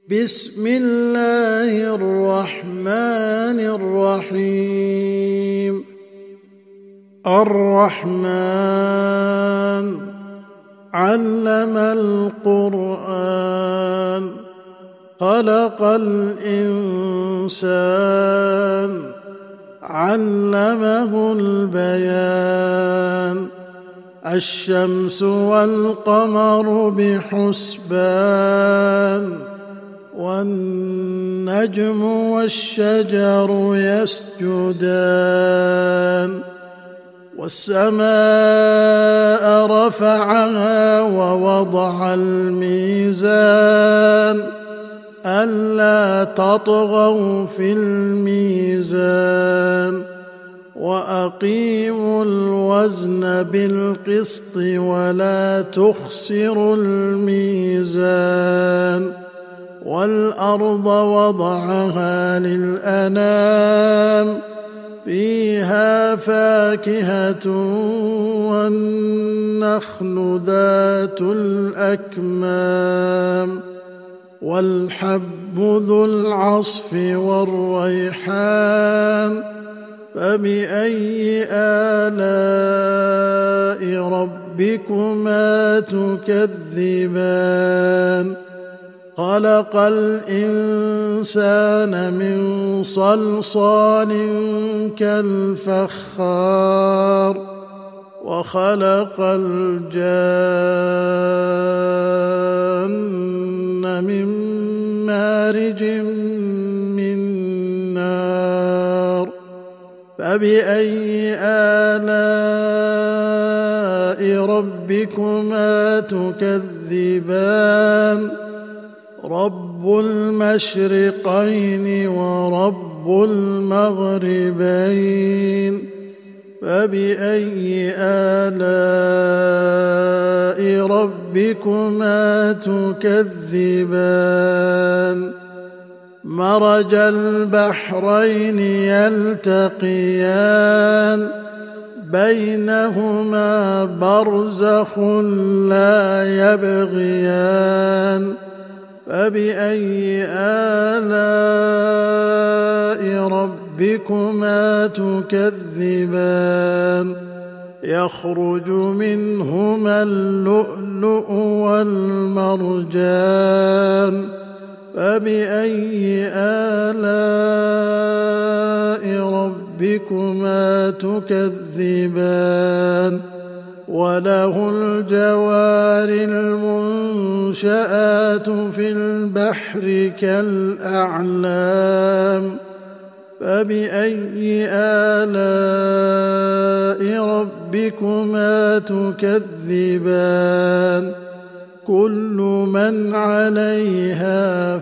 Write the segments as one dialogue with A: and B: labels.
A: بسم الله الرحمن الرحيم. الرحمن علم القرآن خلق الإنسان علمه البيان. الشمس والقمر بحسبان والنجم والشجر يسجدان. والسماء رفعها ووضع الميزان ألا تطغوا في الميزان وأقيموا الوزن بالقسط ولا تخسروا الميزان. والأرض وضعها للأنام فيها فاكهة والنخل ذات الأكمام والحب ذو العصف والريحان. فبأي آلاء ربكما تكذبان؟ خلق الإنسان من صلصال كالفخار وخلق الجان من مارج من نار. فبأي آلاء ربكما تكذبان؟ رب المشرقين ورب المغربين. فبأي آلاء ربكما تكذبان؟ مرج البحرين يلتقيان بينهما برزخ لا يبغيان. فبأي آلاء ربكما تكذبان؟ يخرج منهما اللؤلؤ والمرجان. فبأي آلاء ربكما تكذبان؟ وله الجوار المنشآت في البحر كالأعلام. فبأي آلاء ربكما تكذبان؟ كل من عليها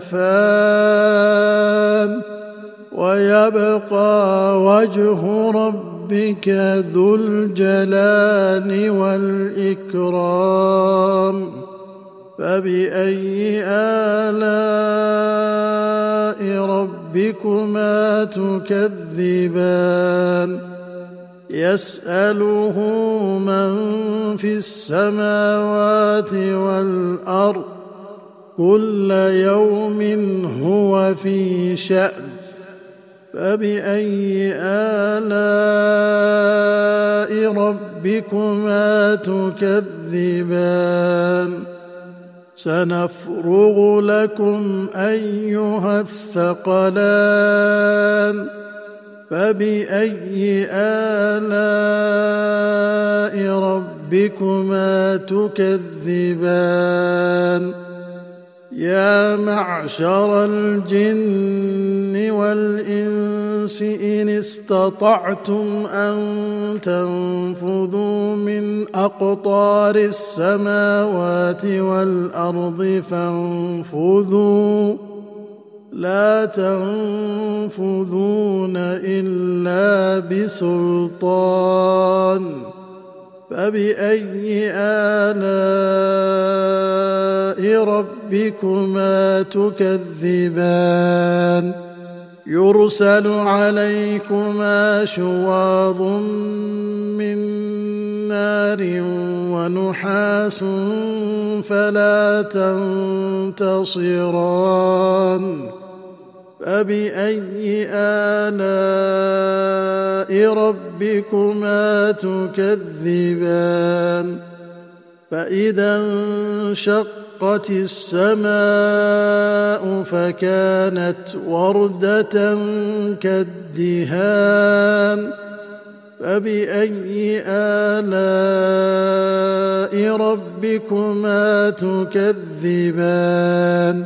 A: فان ويبقى وجه ربك ذو الجلال والإكرام. فبأي آلاء ربكما تكذبان؟ يسأله من في السماوات والأرض كل يوم هو في شأن. فبأي آلاء ربكما تكذبان؟ سنفرغ لكم أيها الثقلان. فبأي آلاء ربكما تكذبان؟ يا معشر الجن والإنس إن استطعتم أن تنفذوا من أقطار السماوات والأرض فانفذوا لا تنفذون إلا بسلطان. فبأي آلاء ربكما تكذبان؟ يرسل عليكما شواظ من نار ونحاس فلا تنتصران. فبأي آلاء ربكما تكذبان فإذا انشقت السماء فكانت وردة كالدهان فبأي آلاء ربكما تكذبان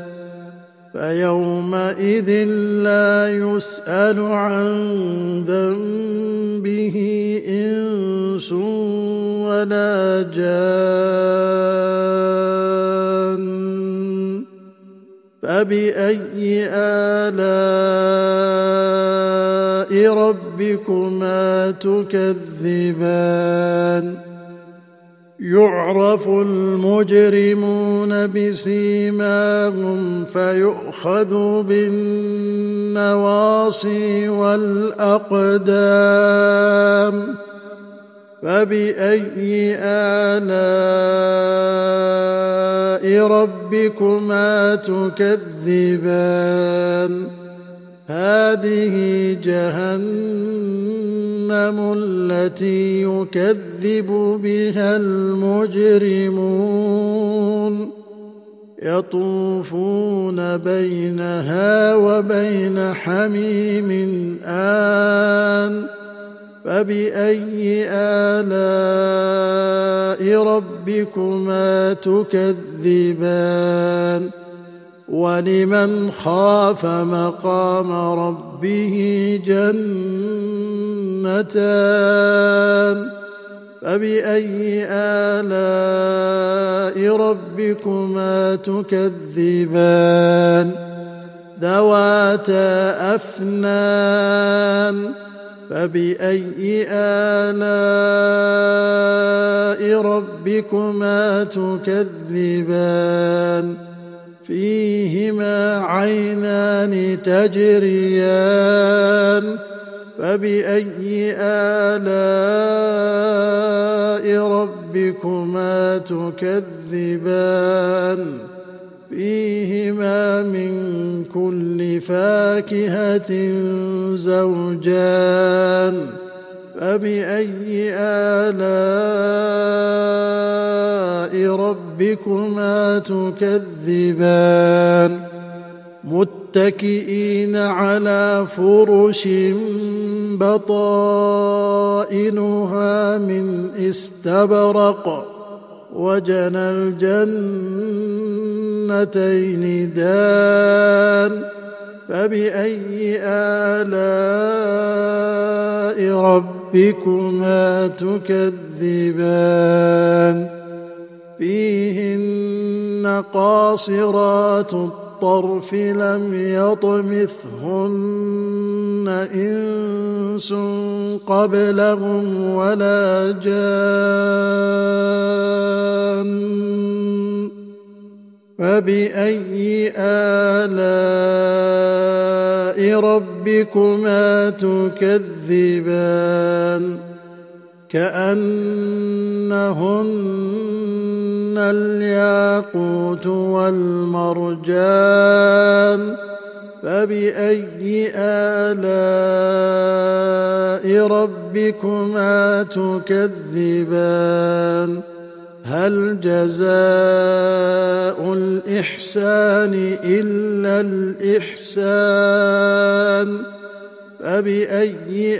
A: فيومئذ لا يسأل عن ذنبه إنس ولا جان فبأي آلاء ربكما تكذبان يعرف المجرمون بسيماهم فيؤخذ بالنواصي والأقدام فبأي آلاء ربكما تكذبان هذه جهنم التي يكذب بها المجرمون يطوفون بينها وبين حميم آن فبأي آلاء ربكما تكذبان ولمن خاف مقام ربه جنتان فبأي آلاء ربكما تكذبان ذواتا أفنان فبأي آلاء ربكما تكذبان فيهما عينان تجريان فبأي آلاء ربكما تكذبان فيهما من كل فاكهة زوجان فبأي آلاء ربكما تكذبان متكئين على فرش بطائنها من استبرق وجنى الجنتين دان فبأي آلاء ربكما تكذبان فيهن قاصرات الطرف لم يطمثهن إنس قبلهم ولا جان فبأي آلاء ربكما تكذبان كأنهن الياقوت والمرجان فبأي آلاء ربكما تكذبان هل جزاء الإحسان إلا الإحسان فبأي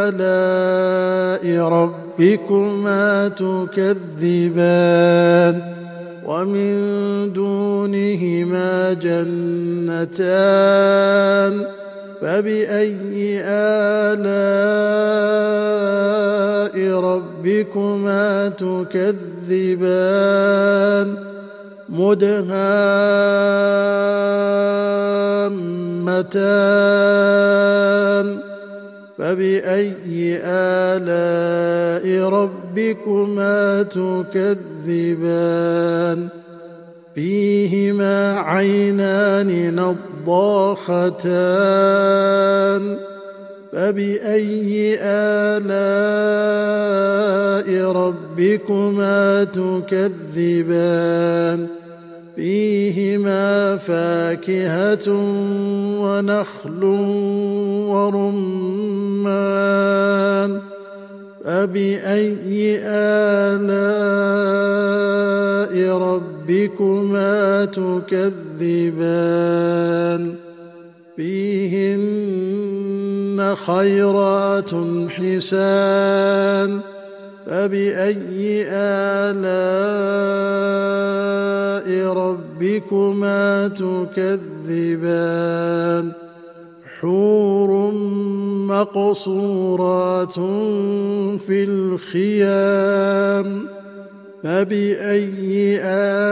A: آلاء ربكما تكذبان ومن دونهما جنتان فبأي آلاء ربكما تكذبان مدهامتان فبأي آلاء ربكما تكذبان فيهما عينان نضاختان فبأي آلاء ربكما تكذبان فيهما فاكهة ونخل ورمان فبأي آلاء ربكما تكذبان فيهن خيرات حسان فبأي آلاء ربكما تكذبان حور مقصورات في الخيام فبأي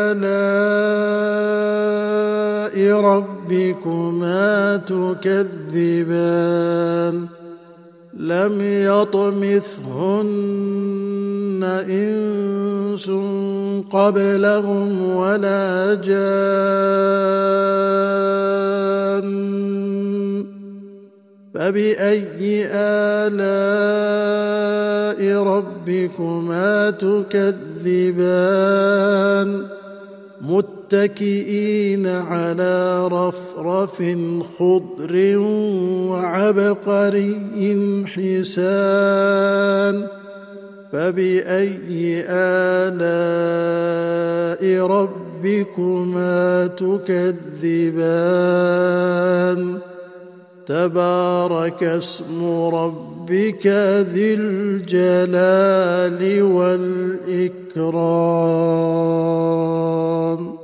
A: آلاء ربكما تكذبان لم يطمثهن إنس قبلهم ولا جان فبأي آلاء ربكما تكذبان متكئين على رفرف خضر وعبقري حسان فبأي آلاء ربكما تكذبان تبارك اسم ربك ذي الجلال والإكرام